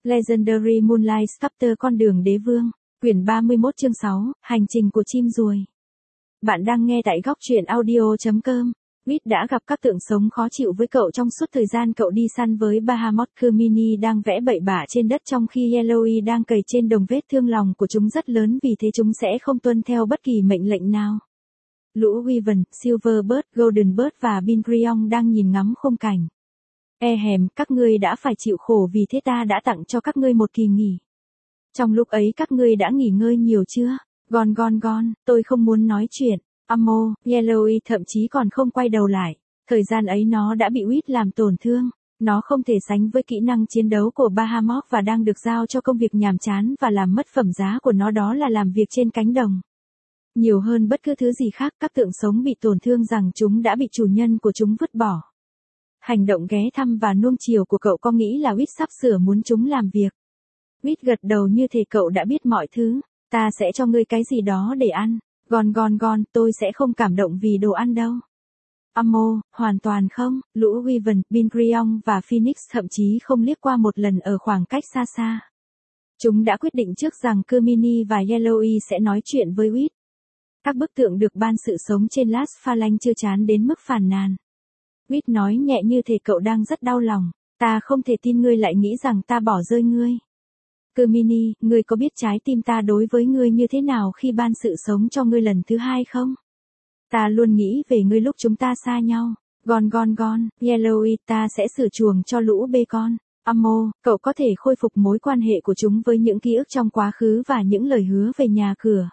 Legendary Moonlight Sculptor con đường đế vương, quyển 31 chương 6, hành trình của chim ruồi. Bạn đang nghe tại góc truyện audio.com. Reed đã gặp các tượng sống khó chịu với cậu trong suốt thời gian cậu đi săn với Bahamut. Hermione đang vẽ bậy bạ trên đất trong khi Yellowy đang cày trên đồng. Vết thương lòng của chúng rất lớn vì thế chúng sẽ không tuân theo bất kỳ mệnh lệnh nào. Lũ Wyvern, Silverbird, Goldenbird và Bingrion đang nhìn ngắm khung cảnh. Các ngươi đã phải chịu khổ vì thế ta đã tặng cho các ngươi một kỳ nghỉ. Trong lúc ấy các ngươi đã nghỉ ngơi nhiều chưa? Gon, tôi không muốn nói chuyện. Amo, Yellowy thậm chí còn không quay đầu lại. Thời gian ấy nó đã bị Reed làm tổn thương. Nó không thể sánh với kỹ năng chiến đấu của Bahamut và đang được giao cho công việc nhàm chán và làm mất phẩm giá của nó, đó là làm việc trên cánh đồng. Nhiều hơn bất cứ thứ gì khác, các tượng sống bị tổn thương rằng chúng đã bị chủ nhân của chúng vứt bỏ. Hành động ghé thăm và nuông chiều của cậu có nghĩ là Reed sắp sửa muốn chúng làm việc. Reed gật đầu như thể cậu đã biết mọi thứ. Ta sẽ cho ngươi cái gì đó để ăn. Gon, tôi sẽ không cảm động vì đồ ăn đâu. Amo, hoàn toàn không. Lũ Wyvern, Bingrion và Phoenix thậm chí không liếc qua một lần ở khoảng cách xa xa. Chúng đã quyết định trước rằng Hermione và Yellowy sẽ nói chuyện với Reed. Các bức tượng được ban sự sống trên Las Phalanx chưa chán đến mức phàn nàn. Reed nói nhẹ như thể cậu đang rất đau lòng. Ta không thể tin ngươi lại nghĩ rằng ta bỏ rơi ngươi. Hermione, ngươi có biết trái tim ta đối với ngươi như thế nào khi ban sự sống cho ngươi lần thứ hai không? Ta luôn nghĩ về ngươi lúc chúng ta xa nhau. Gon, Yellowy, ta sẽ sửa chuồng cho lũ bacon. Amo, cậu có thể khôi phục mối quan hệ của chúng với những ký ức trong quá khứ và những lời hứa về nhà cửa.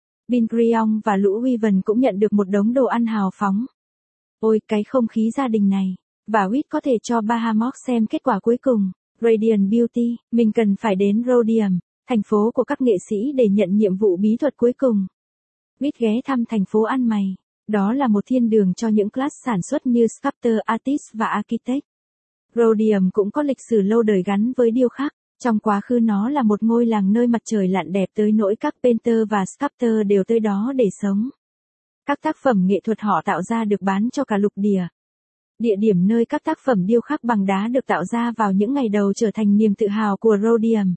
Bingrion và lũ Wyvern cũng nhận được một đống đồ ăn hào phóng. Ôi, cái không khí gia đình này. Và Reed có thể cho Bahamut xem kết quả cuối cùng. Radiant Beauty, mình cần phải đến Rhodium, thành phố của các nghệ sĩ để nhận nhiệm vụ bí thuật cuối cùng. Reed ghé thăm thành phố ăn mày. Đó là một thiên đường cho những class sản xuất như Sculptor, Artist và Architect. Rhodium cũng có lịch sử lâu đời gắn với điêu khắc. Trong quá khứ nó là một ngôi làng nơi mặt trời lặn đẹp tới nỗi các painter và sculptor đều tới đó để sống. Các tác phẩm nghệ thuật họ tạo ra được bán cho cả lục địa. Địa điểm nơi các tác phẩm điêu khắc bằng đá được tạo ra vào những ngày đầu trở thành niềm tự hào của Rhodium.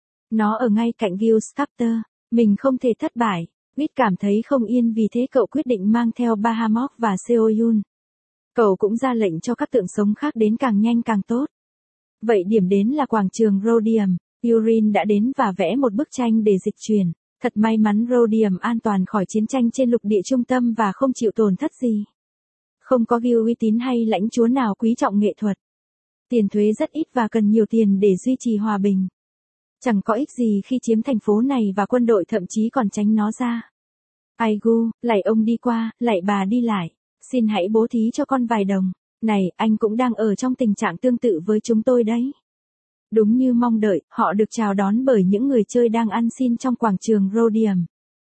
Nó ở ngay cạnh Guild Sculptor. Mình không thể thất bại. Reed cảm thấy không yên vì thế cậu quyết định mang theo Bahamut và Seoyun. Cậu cũng ra lệnh cho các tượng sống khác đến càng nhanh càng tốt. Vậy điểm đến là quảng trường Rhodium. Urin đã đến và vẽ một bức tranh để dịch chuyển. Thật may mắn Rhodium an toàn khỏi chiến tranh trên lục địa trung tâm và không chịu tổn thất gì. Không có guild uy tín hay lãnh chúa nào quý trọng nghệ thuật. Tiền thuế rất ít và cần nhiều tiền để duy trì hòa bình. Chẳng có ích gì khi chiếm thành phố này và quân đội thậm chí còn tránh nó ra. Aigu, lạy ông đi qua, lạy bà đi lại. Xin hãy bố thí cho con vài đồng. Này, anh cũng đang ở trong tình trạng tương tự với chúng tôi đấy. Đúng như mong đợi, họ được chào đón bởi những người chơi đang ăn xin trong quảng trường Rhodium.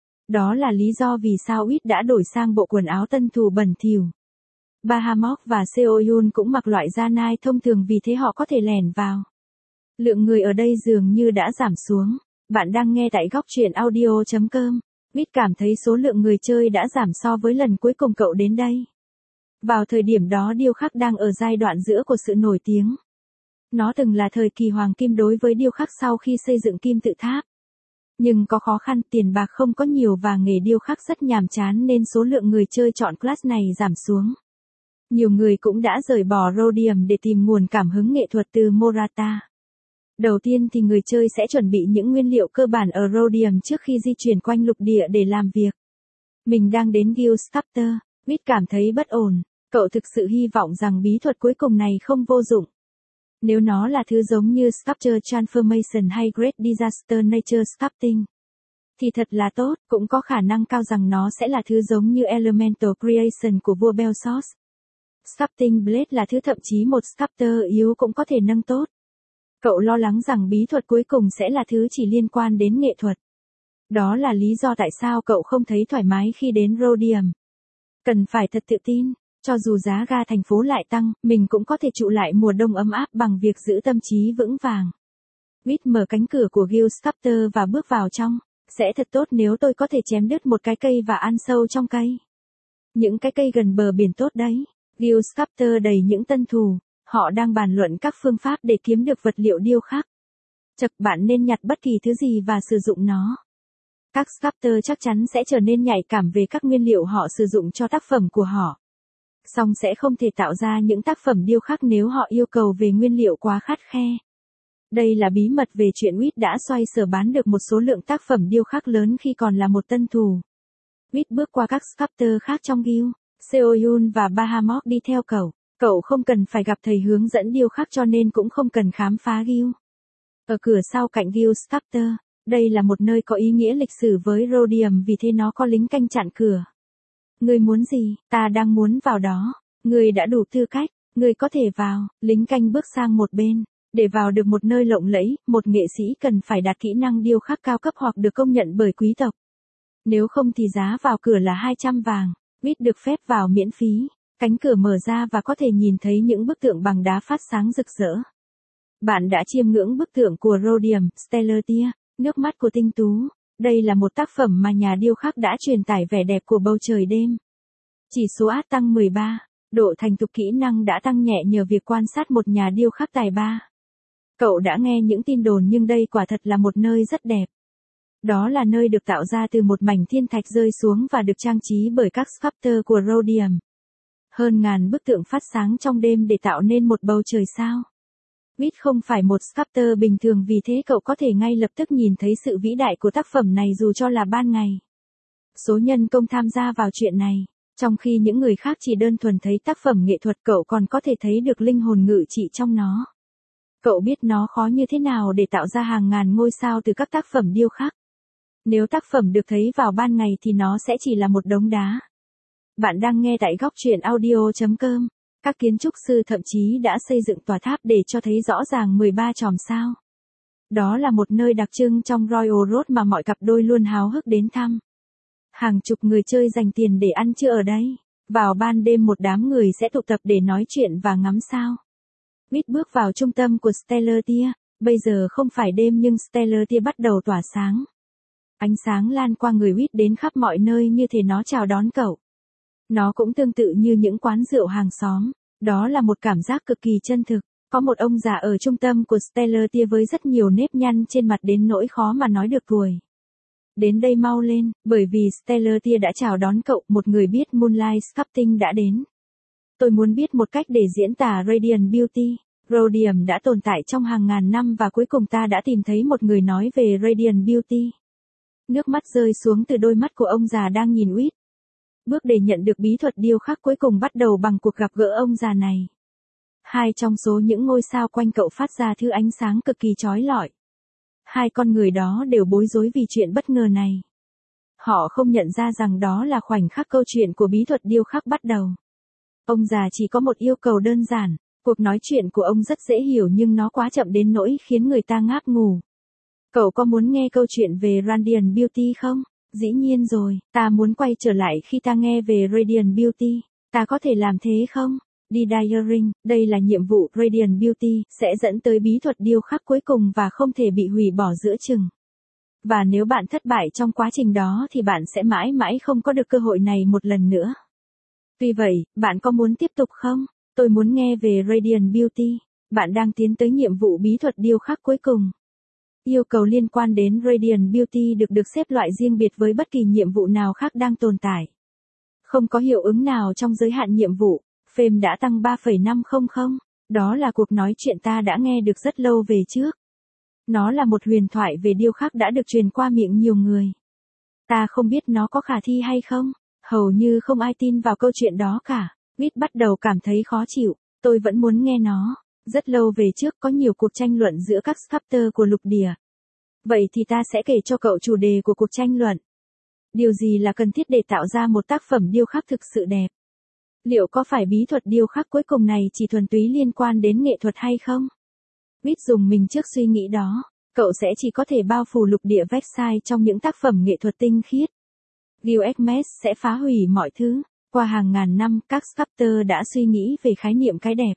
Đó là lý do vì sao Reed đã đổi sang bộ quần áo tân thù bẩn thỉu. Bahamut và Seoyun cũng mặc loại da nai thông thường vì thế họ có thể lẻn vào. Lượng người ở đây dường như đã giảm xuống. Bạn đang nghe tại góc truyện audio.com. Reed cảm thấy số lượng người chơi đã giảm so với lần cuối cùng cậu đến đây. Vào thời điểm đó điêu khắc đang ở giai đoạn giữa của sự nổi tiếng. Nó từng là thời kỳ hoàng kim đối với điêu khắc sau khi xây dựng kim tự tháp. Nhưng có khó khăn, tiền bạc không có nhiều và nghề điêu khắc rất nhàm chán nên số lượng người chơi chọn class này giảm xuống. Nhiều người cũng đã rời bỏ Rhodium để tìm nguồn cảm hứng nghệ thuật từ Morata. Đầu tiên thì người chơi sẽ chuẩn bị những nguyên liệu cơ bản ở Rhodium trước khi di chuyển quanh lục địa để làm việc. Mình đang đến Guild Sculptor. Reed cảm thấy bất ổn. Cậu thực sự hy vọng rằng bí thuật cuối cùng này không vô dụng. Nếu nó là thứ giống như Sculpture Transformation hay Great Disaster Nature Sculpting, thì thật là tốt, cũng có khả năng cao rằng nó sẽ là thứ giống như Elemental Creation của vua Belsos. Sculpting Blade là thứ thậm chí một sculptor yếu cũng có thể nâng tốt. Cậu lo lắng rằng bí thuật cuối cùng sẽ là thứ chỉ liên quan đến nghệ thuật. Đó là lý do tại sao cậu không thấy thoải mái khi đến Rhodium. Cần phải thật tự tin. Cho dù giá ga thành phố lại tăng, mình cũng có thể trụ lại mùa đông ấm áp bằng việc giữ tâm trí vững vàng. Reed mở cánh cửa của Guild Sculptor và bước vào trong. Sẽ thật tốt nếu tôi có thể chém đứt một cái cây và ăn sâu trong cây. Những cái cây gần bờ biển tốt đấy. Guild Sculptor đầy những tân thủ. Họ đang bàn luận các phương pháp để kiếm được vật liệu điêu khắc. Chật, bạn nên nhặt bất kỳ thứ gì và sử dụng nó. Các sculptor chắc chắn sẽ trở nên nhạy cảm về các nguyên liệu họ sử dụng cho tác phẩm của họ. Song sẽ không thể tạo ra những tác phẩm điêu khắc nếu họ yêu cầu về nguyên liệu quá khắt khe. Đây là bí mật về chuyện Whit đã xoay sở bán được một số lượng tác phẩm điêu khắc lớn khi còn là một tân thủ. Whit bước qua các sculptor khác trong Guild, Seoyun và Bahamut đi theo cậu. Cậu không cần phải gặp thầy hướng dẫn điêu khắc cho nên cũng không cần khám phá Guild. Ở cửa sau cạnh Guild Sculptor, đây là một nơi có ý nghĩa lịch sử với Rhodium vì thế nó có lính canh chặn cửa. Ngươi muốn gì? Ta đang muốn vào đó. Ngươi đã đủ tư cách. Ngươi có thể vào. Lính canh bước sang một bên. Để vào được một nơi lộng lẫy, một nghệ sĩ cần phải đạt kỹ năng điêu khắc cao cấp hoặc được công nhận bởi quý tộc. Nếu không thì giá vào cửa là 200 vàng. Whit được phép vào miễn phí. Cánh cửa mở ra và có thể nhìn thấy những bức tượng bằng đá phát sáng rực rỡ. Bạn đã chiêm ngưỡng bức tượng của Rhodium, Stellar Tear, nước mắt của tinh tú. Đây là một tác phẩm mà nhà điêu khắc đã truyền tải vẻ đẹp của bầu trời đêm. Chỉ số át tăng 13, độ thành thục kỹ năng đã tăng nhẹ nhờ việc quan sát một nhà điêu khắc tài ba. Cậu đã nghe những tin đồn nhưng đây quả thật là một nơi rất đẹp. Đó là nơi được tạo ra từ một mảnh thiên thạch rơi xuống và được trang trí bởi các sculptor của Rhodium. Hơn ngàn bức tượng phát sáng trong đêm để tạo nên một bầu trời sao. Whit không phải một sculptor bình thường vì thế cậu có thể ngay lập tức nhìn thấy sự vĩ đại của tác phẩm này dù cho là ban ngày. Số nhân công tham gia vào chuyện này, trong khi những người khác chỉ đơn thuần thấy tác phẩm nghệ thuật, cậu còn có thể thấy được linh hồn ngự trị trong nó. Cậu biết nó khó như thế nào để tạo ra hàng ngàn ngôi sao từ các tác phẩm điêu khắc. Nếu tác phẩm được thấy vào ban ngày thì nó sẽ chỉ là một đống đá. Bạn đang nghe tại góc truyện audio.com. Các kiến trúc sư thậm chí đã xây dựng tòa tháp để cho thấy rõ ràng 13 chòm sao. Đó là một nơi đặc trưng trong Royal Road mà mọi cặp đôi luôn háo hức đến thăm. Hàng chục người chơi dành tiền để ăn trưa ở đây. Vào ban đêm một đám người sẽ tụ tập để nói chuyện và ngắm sao. Whit bước vào trung tâm của Stellar Tear. Bây giờ không phải đêm nhưng Stellar Tear bắt đầu tỏa sáng. Ánh sáng lan qua người Whit đến khắp mọi nơi như thể nó chào đón cậu. Nó cũng tương tự như những quán rượu hàng xóm. Đó là một cảm giác cực kỳ chân thực. Có một ông già ở trung tâm của Stellar Tear với rất nhiều nếp nhăn trên mặt đến nỗi khó mà nói được tuổi. Đến đây mau lên, bởi vì Stellar Tear đã chào đón cậu, một người biết Moonlight Sculpting đã đến. Tôi muốn biết một cách để diễn tả Radiant Beauty. Rhodium đã tồn tại trong hàng ngàn năm và cuối cùng ta đã tìm thấy một người nói về Radiant Beauty. Nước mắt rơi xuống từ đôi mắt của ông già đang nhìn Whit. Bước để nhận được bí thuật điêu khắc cuối cùng bắt đầu bằng cuộc gặp gỡ ông già này. Hai trong số những ngôi sao quanh cậu phát ra thứ ánh sáng cực kỳ chói lọi. Hai con người đó đều bối rối vì chuyện bất ngờ này. Họ không nhận ra rằng đó là khoảnh khắc câu chuyện của bí thuật điêu khắc bắt đầu. Ông già chỉ có một yêu cầu đơn giản. Cuộc nói chuyện của ông rất dễ hiểu nhưng nó quá chậm đến nỗi khiến người ta ngáp ngủ. Cậu có muốn nghe câu chuyện về Radiant Beauty không? Dĩ nhiên rồi, ta muốn quay trở lại khi ta nghe về Radiant Beauty. Ta có thể làm thế không? Đi Diaring, đây là nhiệm vụ Radiant Beauty, sẽ dẫn tới bí thuật điêu khắc cuối cùng và không thể bị hủy bỏ giữa chừng. Và nếu bạn thất bại trong quá trình đó thì bạn sẽ mãi mãi không có được cơ hội này một lần nữa. Tuy vậy, bạn có muốn tiếp tục không? Tôi muốn nghe về Radiant Beauty. Bạn đang tiến tới nhiệm vụ bí thuật điêu khắc cuối cùng. Yêu cầu liên quan đến Radiant Beauty được xếp loại riêng biệt với bất kỳ nhiệm vụ nào khác đang tồn tại. Không có hiệu ứng nào trong giới hạn nhiệm vụ. Fame đã tăng 3,500. Đó là cuộc nói chuyện ta đã nghe được rất lâu về trước. Nó là một huyền thoại về điêu khắc đã được truyền qua miệng nhiều người. Ta không biết nó có khả thi hay không. Hầu như không ai tin vào câu chuyện đó cả. Whit bắt đầu cảm thấy khó chịu. Tôi vẫn muốn nghe nó. Rất lâu về trước có nhiều cuộc tranh luận giữa các sculptor của lục địa. Vậy thì ta sẽ kể cho cậu chủ đề của cuộc tranh luận. Điều gì là cần thiết để tạo ra một tác phẩm điêu khắc thực sự đẹp? Liệu có phải bí thuật điêu khắc cuối cùng này chỉ thuần túy liên quan đến nghệ thuật hay không? Whit dùng mình trước suy nghĩ đó. Cậu sẽ chỉ có thể bao phủ lục địa Versailles trong những tác phẩm nghệ thuật tinh khiết. Gilgamesh sẽ phá hủy mọi thứ. Qua hàng ngàn năm, các sculptor đã suy nghĩ về khái niệm cái đẹp.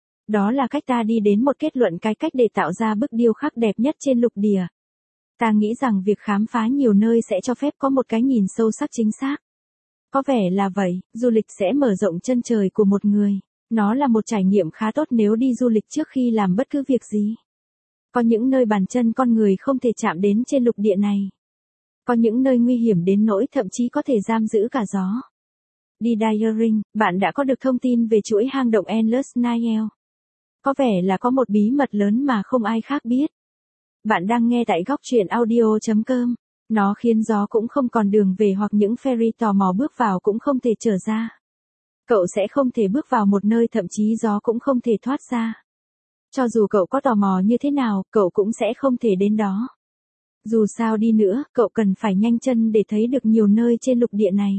Đó là cách ta đi đến một kết luận cái cách để tạo ra bức điêu khắc đẹp nhất trên lục địa. Ta nghĩ rằng việc khám phá nhiều nơi sẽ cho phép có một cái nhìn sâu sắc chính xác. Có vẻ là vậy, du lịch sẽ mở rộng chân trời của một người. Nó là một trải nghiệm khá tốt nếu đi du lịch trước khi làm bất cứ việc gì. Có những nơi bàn chân con người không thể chạm đến trên lục địa này. Có những nơi nguy hiểm đến nỗi thậm chí có thể giam giữ cả gió. Đi Diaring, bạn đã có được thông tin về chuỗi hang động Endless Nile. Có vẻ là có một bí mật lớn mà không ai khác biết. Bạn đang nghe tại góc truyện audio.com. Nó khiến gió cũng không còn đường về hoặc những ferry tò mò bước vào cũng không thể trở ra. Cậu sẽ không thể bước vào một nơi thậm chí gió cũng không thể thoát ra. Cho dù cậu có tò mò như thế nào, cậu cũng sẽ không thể đến đó. Dù sao đi nữa, cậu cần phải nhanh chân để thấy được nhiều nơi trên lục địa này.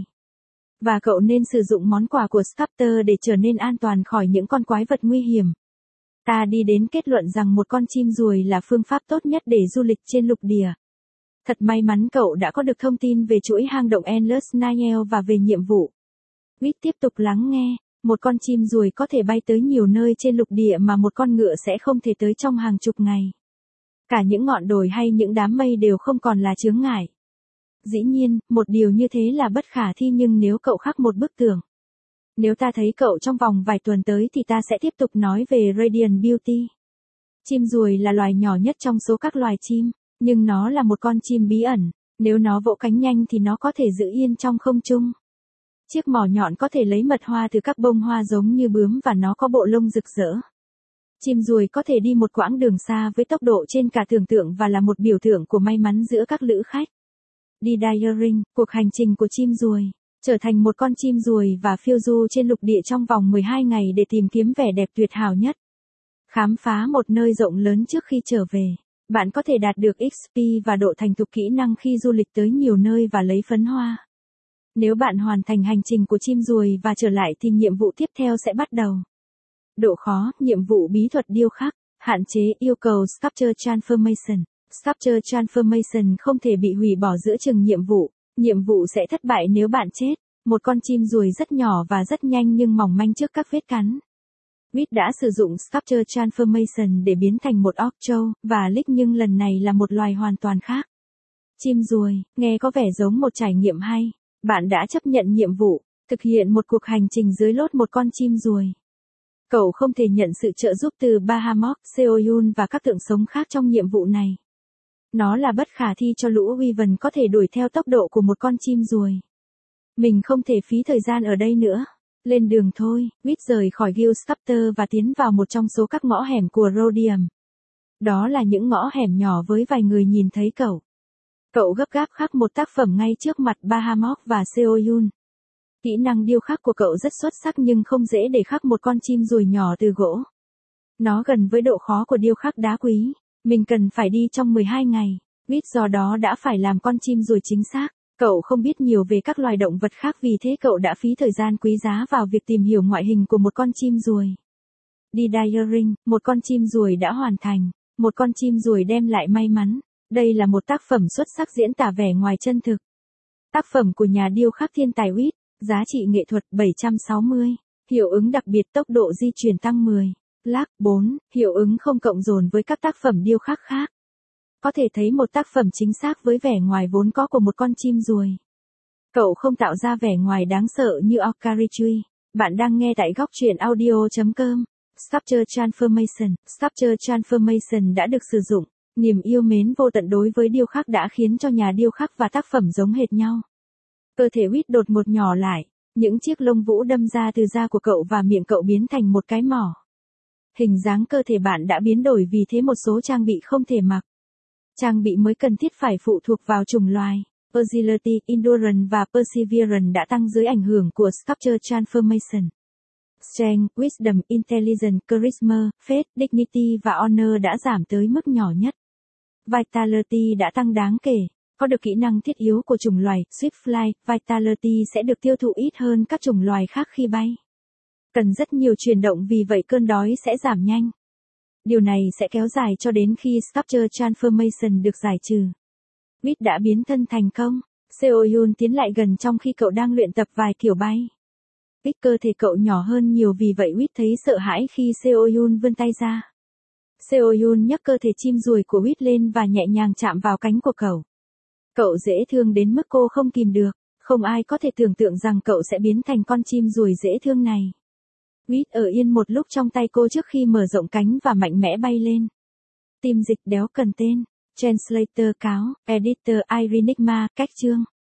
Và cậu nên sử dụng món quà của Sculptor để trở nên an toàn khỏi những con quái vật nguy hiểm. Ta đi đến kết luận rằng một con chim ruồi là phương pháp tốt nhất để du lịch trên lục địa. Thật may mắn cậu đã có được thông tin về chuỗi hang động Endless Nile và về nhiệm vụ. Reed tiếp tục lắng nghe. Một con chim ruồi có thể bay tới nhiều nơi trên lục địa mà một con ngựa sẽ không thể tới trong hàng chục ngày. Cả những ngọn đồi hay những đám mây đều không còn là chướng ngại. Dĩ nhiên, một điều như thế là bất khả thi nhưng nếu cậu khắc một bức tường. Nếu ta thấy cậu trong vòng vài tuần tới thì ta sẽ tiếp tục nói về Radiant Beauty. Chim ruồi là loài nhỏ nhất trong số các loài chim, nhưng nó là một con chim bí ẩn. Nếu nó vỗ cánh nhanh thì nó có thể giữ yên trong không trung. Chiếc mỏ nhọn có thể lấy mật hoa từ các bông hoa giống như bướm và nó có bộ lông rực rỡ. Chim ruồi có thể đi một quãng đường xa với tốc độ trên cả tưởng tượng và là một biểu tượng của may mắn giữa các lữ khách. Đi Diaring, cuộc hành trình của chim ruồi. Trở thành một con chim ruồi và phiêu du trên lục địa trong vòng 12 ngày để tìm kiếm vẻ đẹp tuyệt hảo nhất. Khám phá một nơi rộng lớn trước khi trở về. Bạn có thể đạt được XP và độ thành thục kỹ năng khi du lịch tới nhiều nơi và lấy phấn hoa. Nếu bạn hoàn thành hành trình của chim ruồi và trở lại thì nhiệm vụ tiếp theo sẽ bắt đầu. Độ khó, nhiệm vụ bí thuật điêu khắc, hạn chế, yêu cầu Sculpture Transformation. Sculpture Transformation không thể bị hủy bỏ giữa chừng nhiệm vụ sẽ thất bại nếu bạn chết. Một con chim ruồi rất nhỏ và rất nhanh nhưng mỏng manh trước các vết cắn. Reed đã sử dụng Sculpture Transformation để biến thành một orc trâu và lick nhưng lần này là một loài hoàn toàn khác. Chim ruồi, nghe có vẻ giống một trải nghiệm hay. Bạn đã chấp nhận nhiệm vụ, thực hiện một cuộc hành trình dưới lốt một con chim ruồi. Cậu không thể nhận sự trợ giúp từ Bahamut, Seoyun và các tượng sống khác trong nhiệm vụ này. Nó là bất khả thi cho lũ Wyvern có thể đuổi theo tốc độ của một con chim ruồi. Mình không thể phí thời gian ở đây nữa. Lên đường thôi, Reed rời khỏi Guild Sculptor và tiến vào một trong số các ngõ hẻm của Rhodium. Đó là những ngõ hẻm nhỏ với vài người nhìn thấy cậu. Cậu gấp gáp khắc một tác phẩm ngay trước mặt Bahamut và Seoyun. Kỹ năng điêu khắc của cậu rất xuất sắc nhưng không dễ để khắc một con chim ruồi nhỏ từ gỗ. Nó gần với độ khó của điêu khắc đá quý. Mình cần phải đi trong 12 ngày. Reed do đó đã phải làm con chim ruồi chính xác. Cậu không biết nhiều về các loài động vật khác vì thế cậu đã phí thời gian quý giá vào việc tìm hiểu ngoại hình của một con chim ruồi. Đi Diaring, một con chim ruồi đã hoàn thành. Một con chim ruồi đem lại may mắn. Đây là một tác phẩm xuất sắc diễn tả vẻ ngoài chân thực. Tác phẩm của nhà điêu khắc thiên tài Reed, giá trị nghệ thuật 760, hiệu ứng đặc biệt tốc độ di chuyển tăng 10, lag 4, hiệu ứng không cộng dồn với các tác phẩm điêu khắc khác. Có thể thấy một tác phẩm chính xác với vẻ ngoài vốn có của một con chim ruồi. Cậu không tạo ra vẻ ngoài đáng sợ như Okarichui. Bạn đang nghe tại góc truyện audio.com. Sculpture Transformation. Sculpture Transformation đã được sử dụng. Niềm yêu mến vô tận đối với điêu khắc đã khiến cho nhà điêu khắc và tác phẩm giống hệt nhau. Cơ thể Reed đột ngột nhỏ lại, những chiếc lông vũ đâm ra từ da của cậu và miệng cậu biến thành một cái mỏ. Hình dáng cơ thể bạn đã biến đổi vì thế một số trang bị không thể mặc. Trang bị mới cần thiết phải phụ thuộc vào chủng loài. Agility, Endurance và Perseverance đã tăng dưới ảnh hưởng của Sculpture Transformation. Strength, Wisdom, Intelligence, Charisma, Faith, Dignity và Honor đã giảm tới mức nhỏ nhất. Vitality đã tăng đáng kể. Có được kỹ năng thiết yếu của chủng loài Swiftfly, Vitality sẽ được tiêu thụ ít hơn các chủng loài khác khi bay. Cần rất nhiều chuyển động vì vậy cơn đói sẽ giảm nhanh. Điều này sẽ kéo dài cho đến khi Sculpture Transformation được giải trừ. Reed đã biến thân thành công. Seoyun tiến lại gần trong khi cậu đang luyện tập vài kiểu bay. Kích cơ thể cậu nhỏ hơn nhiều vì vậy Reed thấy sợ hãi khi Seoyun vươn tay ra. Seoyun nhấc cơ thể chim ruồi của Reed lên và nhẹ nhàng chạm vào cánh của cậu. Cậu dễ thương đến mức cô không kìm được. Không ai có thể tưởng tượng rằng cậu sẽ biến thành con chim ruồi dễ thương này. Reed ở yên một lúc trong tay cô trước khi mở rộng cánh và mạnh mẽ bay lên. Team dịch đéo cần tên. Translator cáo. Editor Irenigma. Cách chương.